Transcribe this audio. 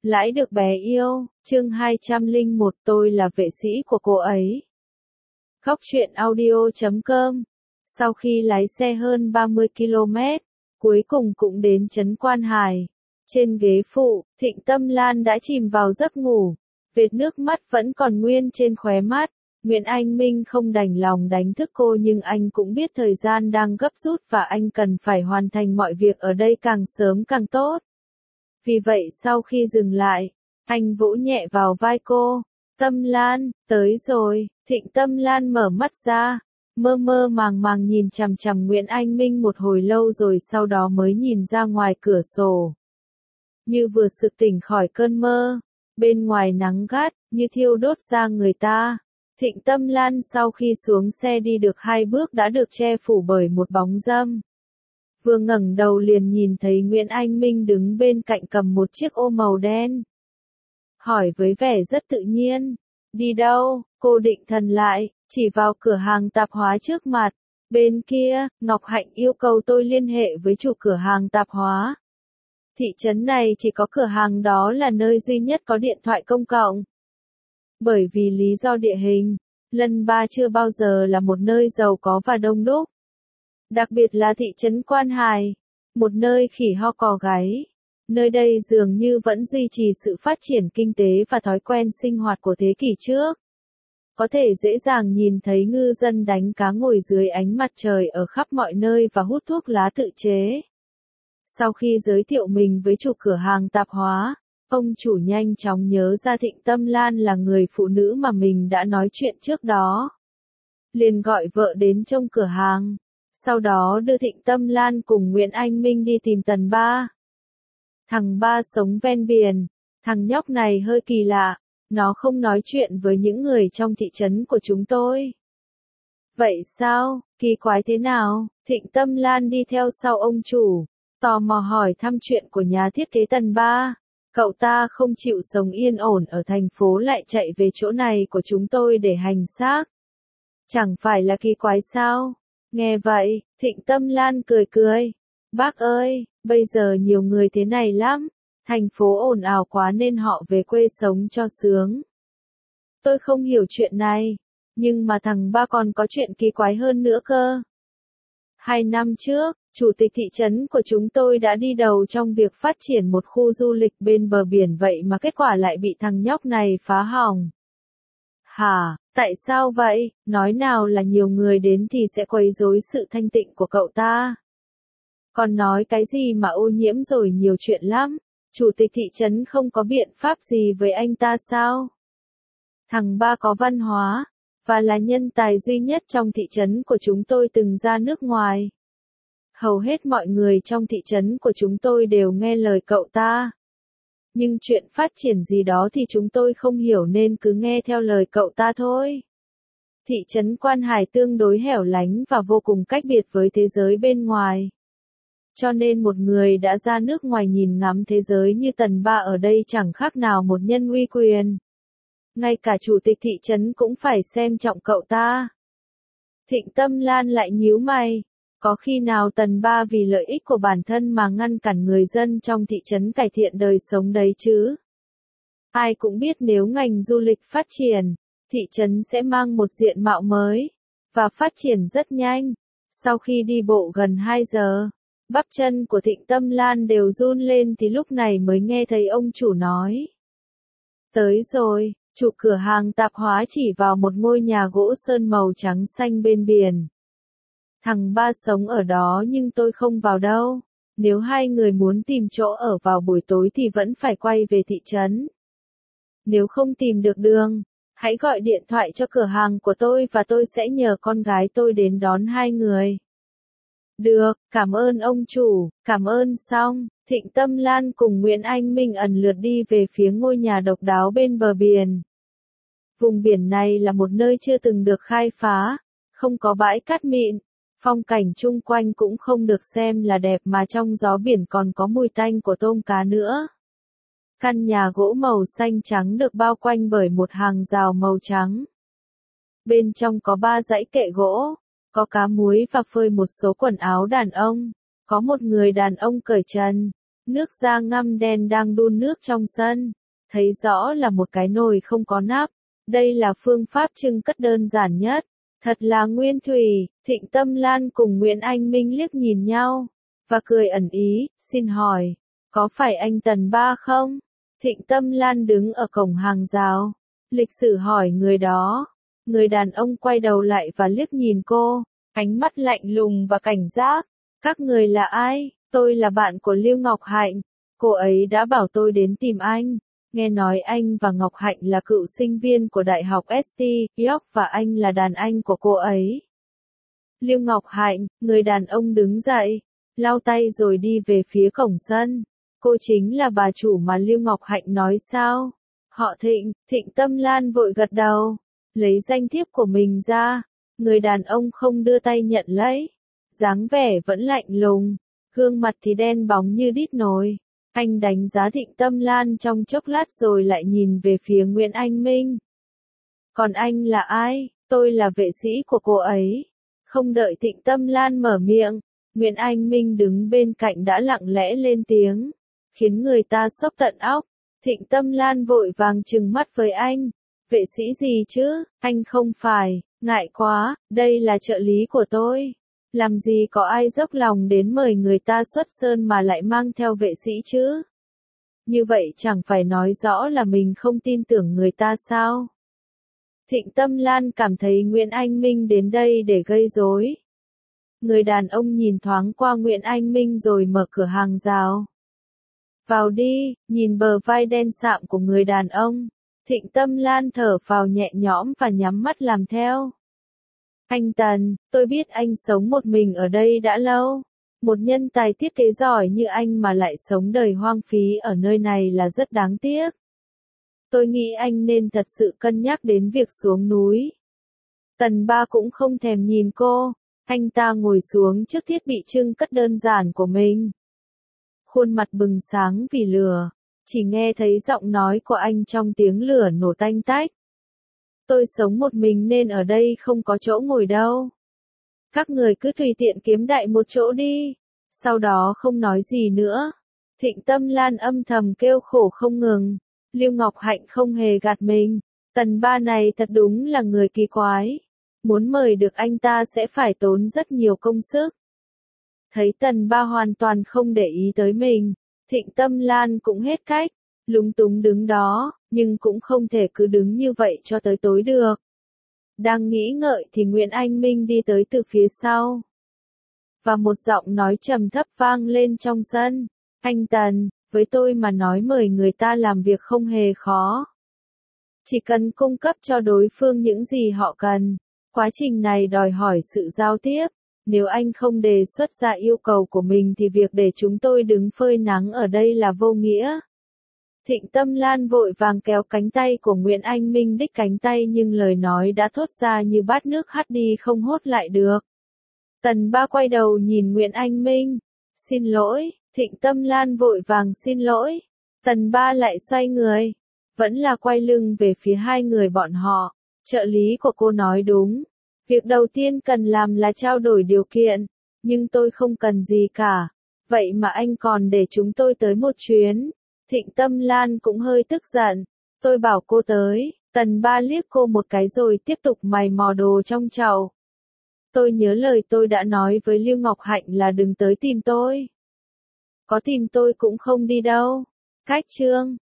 Lãi được bé yêu, chương 201 tôi là vệ sĩ của cô ấy. Góc truyện audio.com. Sau khi lái xe hơn 30 km, cuối cùng cũng đến trấn Quan Hải. Trên ghế phụ, Thịnh Tâm Lan đã chìm vào giấc ngủ. Vệt nước mắt vẫn còn nguyên trên khóe mắt. Nguyễn Anh Minh không đành lòng đánh thức cô nhưng anh cũng biết thời gian đang gấp rút và anh cần phải hoàn thành mọi việc ở đây càng sớm càng tốt. Vì vậy sau khi dừng lại, anh vỗ nhẹ vào vai cô. Tâm Lan, tới rồi. Thịnh Tâm Lan mở mắt ra, mơ mơ màng màng nhìn chằm chằm Nguyễn Anh Minh một hồi lâu rồi sau đó mới nhìn ra ngoài cửa sổ. Như vừa sực tỉnh khỏi cơn mơ, bên ngoài nắng gắt, như thiêu đốt da người ta. Thịnh Tâm Lan sau khi xuống xe đi được 2 bước đã được che phủ bởi một bóng râm. Vừa ngẩng đầu liền nhìn thấy Nguyễn Anh Minh đứng bên cạnh cầm một chiếc ô màu đen. Hỏi với vẻ rất tự nhiên, đi đâu? Cô định thần lại, chỉ vào cửa hàng tạp hóa trước mặt. Bên kia, Ngọc Hạnh yêu cầu tôi liên hệ với chủ cửa hàng tạp hóa. Thị trấn này chỉ có cửa hàng đó là nơi duy nhất có điện thoại công cộng. Bởi vì lý do địa hình, Lân Ba chưa bao giờ là một nơi giàu có và đông đúc. Đặc biệt là thị trấn Quan Hải, một nơi khỉ ho cò gáy. Nơi đây dường như vẫn duy trì sự phát triển kinh tế và thói quen sinh hoạt của thế kỷ trước. Có thể dễ dàng nhìn thấy ngư dân đánh cá ngồi dưới ánh mặt trời ở khắp mọi nơi và hút thuốc lá tự chế. Sau khi giới thiệu mình với chủ cửa hàng tạp hóa, ông chủ nhanh chóng nhớ ra Thịnh Tâm Lan là người phụ nữ mà mình đã nói chuyện trước đó. Liền gọi vợ đến trông cửa hàng, sau đó đưa Thịnh Tâm Lan cùng Nguyễn Anh Minh đi tìm Tần Ba. Thằng Ba sống ven biển, thằng nhóc này hơi kỳ lạ, nó không nói chuyện với những người trong thị trấn của chúng tôi. Vậy sao, kỳ quái thế nào? Thịnh Tâm Lan đi theo sau ông chủ, tò mò hỏi thăm chuyện của nhà thiết kế Tần Ba. Cậu ta không chịu sống yên ổn ở thành phố lại chạy về chỗ này của chúng tôi để hành xác. Chẳng phải là kỳ quái sao? Nghe vậy, Thịnh Tâm Lan cười cười. Bác ơi, bây giờ nhiều người thế này lắm. Thành phố ồn ào quá nên họ về quê sống cho sướng. Tôi không hiểu chuyện này, nhưng mà thằng Ba còn có chuyện kỳ quái hơn nữa cơ. 2 năm trước, chủ tịch thị trấn của chúng tôi đã đi đầu trong việc phát triển một khu du lịch bên bờ biển vậy mà kết quả lại bị thằng nhóc này phá hỏng. Hả, tại sao vậy? Nói nào là nhiều người đến thì sẽ quấy rối sự thanh tịnh của cậu ta. Còn nói cái gì mà ô nhiễm rồi nhiều chuyện lắm. Chủ tịch thị trấn không có biện pháp gì với anh ta sao? Thằng Ba có văn hóa, và là nhân tài duy nhất trong thị trấn của chúng tôi từng ra nước ngoài. Hầu hết mọi người trong thị trấn của chúng tôi đều nghe lời cậu ta. Nhưng chuyện phát triển gì đó thì chúng tôi không hiểu nên cứ nghe theo lời cậu ta thôi. Thị trấn Quan Hải tương đối hẻo lánh và vô cùng cách biệt với thế giới bên ngoài. Cho nên một người đã ra nước ngoài nhìn ngắm thế giới như Tần Ba ở đây chẳng khác nào một nhân uy quyền. Ngay cả chủ tịch thị trấn cũng phải xem trọng cậu ta. Thịnh Tâm Lan lại nhíu mày. Có khi nào Tần Ba vì lợi ích của bản thân mà ngăn cản người dân trong thị trấn cải thiện đời sống đấy chứ? Ai cũng biết nếu ngành du lịch phát triển, thị trấn sẽ mang một diện mạo mới, và phát triển rất nhanh. Sau khi đi bộ gần 2 giờ, bắp chân của Thịnh Tâm Lan đều run lên thì lúc này mới nghe thấy ông chủ nói. Tới rồi, chủ cửa hàng tạp hóa chỉ vào một ngôi nhà gỗ sơn màu trắng xanh bên biển. Thằng Ba sống ở đó nhưng tôi không vào đâu. Nếu hai người muốn tìm chỗ ở vào buổi tối thì vẫn phải quay về thị trấn. Nếu không tìm được đường, hãy gọi điện thoại cho cửa hàng của tôi và tôi sẽ nhờ con gái tôi đến đón hai người. Được, cảm ơn ông chủ, cảm ơn xong. Thịnh Tâm Lan cùng Nguyễn Anh Minh ẩn lượt đi về phía ngôi nhà độc đáo bên bờ biển. Vùng biển này là một nơi chưa từng được khai phá, không có bãi cát mịn. Phong cảnh chung quanh cũng không được xem là đẹp mà trong gió biển còn có mùi tanh của tôm cá nữa. Căn nhà gỗ màu xanh trắng được bao quanh bởi một hàng rào màu trắng. Bên trong có 3 dãy kệ gỗ, có cá muối và phơi một số quần áo đàn ông. Có một người đàn ông cởi trần, Nước da ngăm đen đang đun nước trong sân. Thấy rõ là một cái nồi không có nắp. Đây là phương pháp trưng cất đơn giản nhất. Thật là nguyên thủy. Thịnh Tâm Lan cùng Nguyễn Anh Minh liếc nhìn nhau. Và cười ẩn ý, xin hỏi. Có phải anh Tần Ba không? Thịnh Tâm Lan đứng ở cổng hàng rào. Lịch sự hỏi người đó. Người đàn ông quay đầu lại và liếc nhìn cô. Ánh mắt lạnh lùng và cảnh giác. Các người là ai? Tôi là bạn của Lưu Ngọc Hạnh. Cô ấy đã bảo tôi đến tìm anh. Nghe nói anh và Ngọc Hạnh là cựu sinh viên của Đại học St. York và anh là đàn anh của cô ấy. Lưu Ngọc Hạnh, người đàn ông đứng dậy, lau tay rồi đi về phía cổng sân. Cô chính là bà chủ mà Lưu Ngọc Hạnh nói sao? Họ Thịnh. Thịnh Tâm Lan vội gật đầu, lấy danh thiếp của mình ra. Người đàn ông không đưa tay nhận lấy. Dáng vẻ vẫn lạnh lùng, gương mặt thì đen bóng như đít nồi. Anh đánh giá Thịnh Tâm Lan trong chốc lát rồi lại nhìn về phía Nguyễn Anh Minh. Còn anh là ai? Tôi là vệ sĩ của cô ấy. Không đợi Thịnh Tâm Lan mở miệng, Nguyễn Anh Minh đứng bên cạnh đã lặng lẽ lên tiếng, khiến người ta sốc tận óc. Thịnh Tâm Lan vội vàng trừng mắt với anh. Vệ sĩ gì chứ? Anh không phải, ngại quá, đây là trợ lý của tôi. Làm gì có ai dốc lòng đến mời người ta xuất sơn mà lại mang theo vệ sĩ chứ? Như vậy chẳng phải nói rõ là mình không tin tưởng người ta sao? Thịnh Tâm Lan cảm thấy Nguyễn Anh Minh đến đây để gây rối. Người đàn ông nhìn thoáng qua Nguyễn Anh Minh rồi mở cửa hàng rào. Vào đi, nhìn bờ vai đen sạm của người đàn ông. Thịnh Tâm Lan thở phào nhẹ nhõm và nhắm mắt làm theo. Anh Tần, tôi biết anh sống một mình ở đây đã lâu. Một nhân tài thiết kế giỏi như anh mà lại sống đời hoang phí ở nơi này là rất đáng tiếc. Tôi nghĩ anh nên thật sự cân nhắc đến việc xuống núi. Tần Ba cũng không thèm nhìn cô. Anh ta ngồi xuống trước thiết bị trưng cất đơn giản của mình. Khuôn mặt bừng sáng vì lửa. Chỉ nghe thấy giọng nói của anh trong tiếng lửa nổ tanh tách. Tôi sống một mình nên ở đây không có chỗ ngồi đâu. Các người cứ tùy tiện kiếm đại một chỗ đi. Sau đó không nói gì nữa. Thịnh Tâm Lan âm thầm kêu khổ không ngừng. Lưu Ngọc Hạnh không hề gạt mình. Tần Ba này thật đúng là người kỳ quái. Muốn mời được anh ta sẽ phải tốn rất nhiều công sức. Thấy Tần Ba hoàn toàn không để ý tới mình. Thịnh Tâm Lan cũng hết cách. Lúng túng đứng đó, nhưng cũng không thể cứ đứng như vậy cho tới tối được. Đang nghĩ ngợi thì Nguyễn Anh Minh đi tới từ phía sau. Và một giọng nói trầm thấp vang lên trong sân. Anh Tần, với tôi mà nói mời người ta làm việc không hề khó. Chỉ cần cung cấp cho đối phương những gì họ cần. Quá trình này đòi hỏi sự giao tiếp. Nếu anh không đề xuất ra yêu cầu của mình thì việc để chúng tôi đứng phơi nắng ở đây là vô nghĩa. Thịnh Tâm Lan vội vàng kéo cánh tay của Nguyễn Anh Minh đích cánh tay nhưng lời nói đã thốt ra như bát nước hắt đi không hốt lại được. Tần Ba quay đầu nhìn Nguyễn Anh Minh. Xin lỗi, Thịnh Tâm Lan vội vàng xin lỗi. Tần Ba lại xoay người. Vẫn là quay lưng về phía hai người bọn họ. Trợ lý của cô nói đúng. Việc đầu tiên cần làm là trao đổi điều kiện. Nhưng tôi không cần gì cả. Vậy mà anh còn để chúng tôi tới một chuyến. Thịnh Tâm Lan cũng hơi tức giận. Tôi bảo cô tới. Tần Ba liếc cô một cái rồi tiếp tục mày mò đồ trong chậu. Tôi nhớ lời tôi đã nói với Lưu Ngọc Hạnh là đừng tới tìm tôi. Có tìm tôi cũng không đi đâu. Cách chương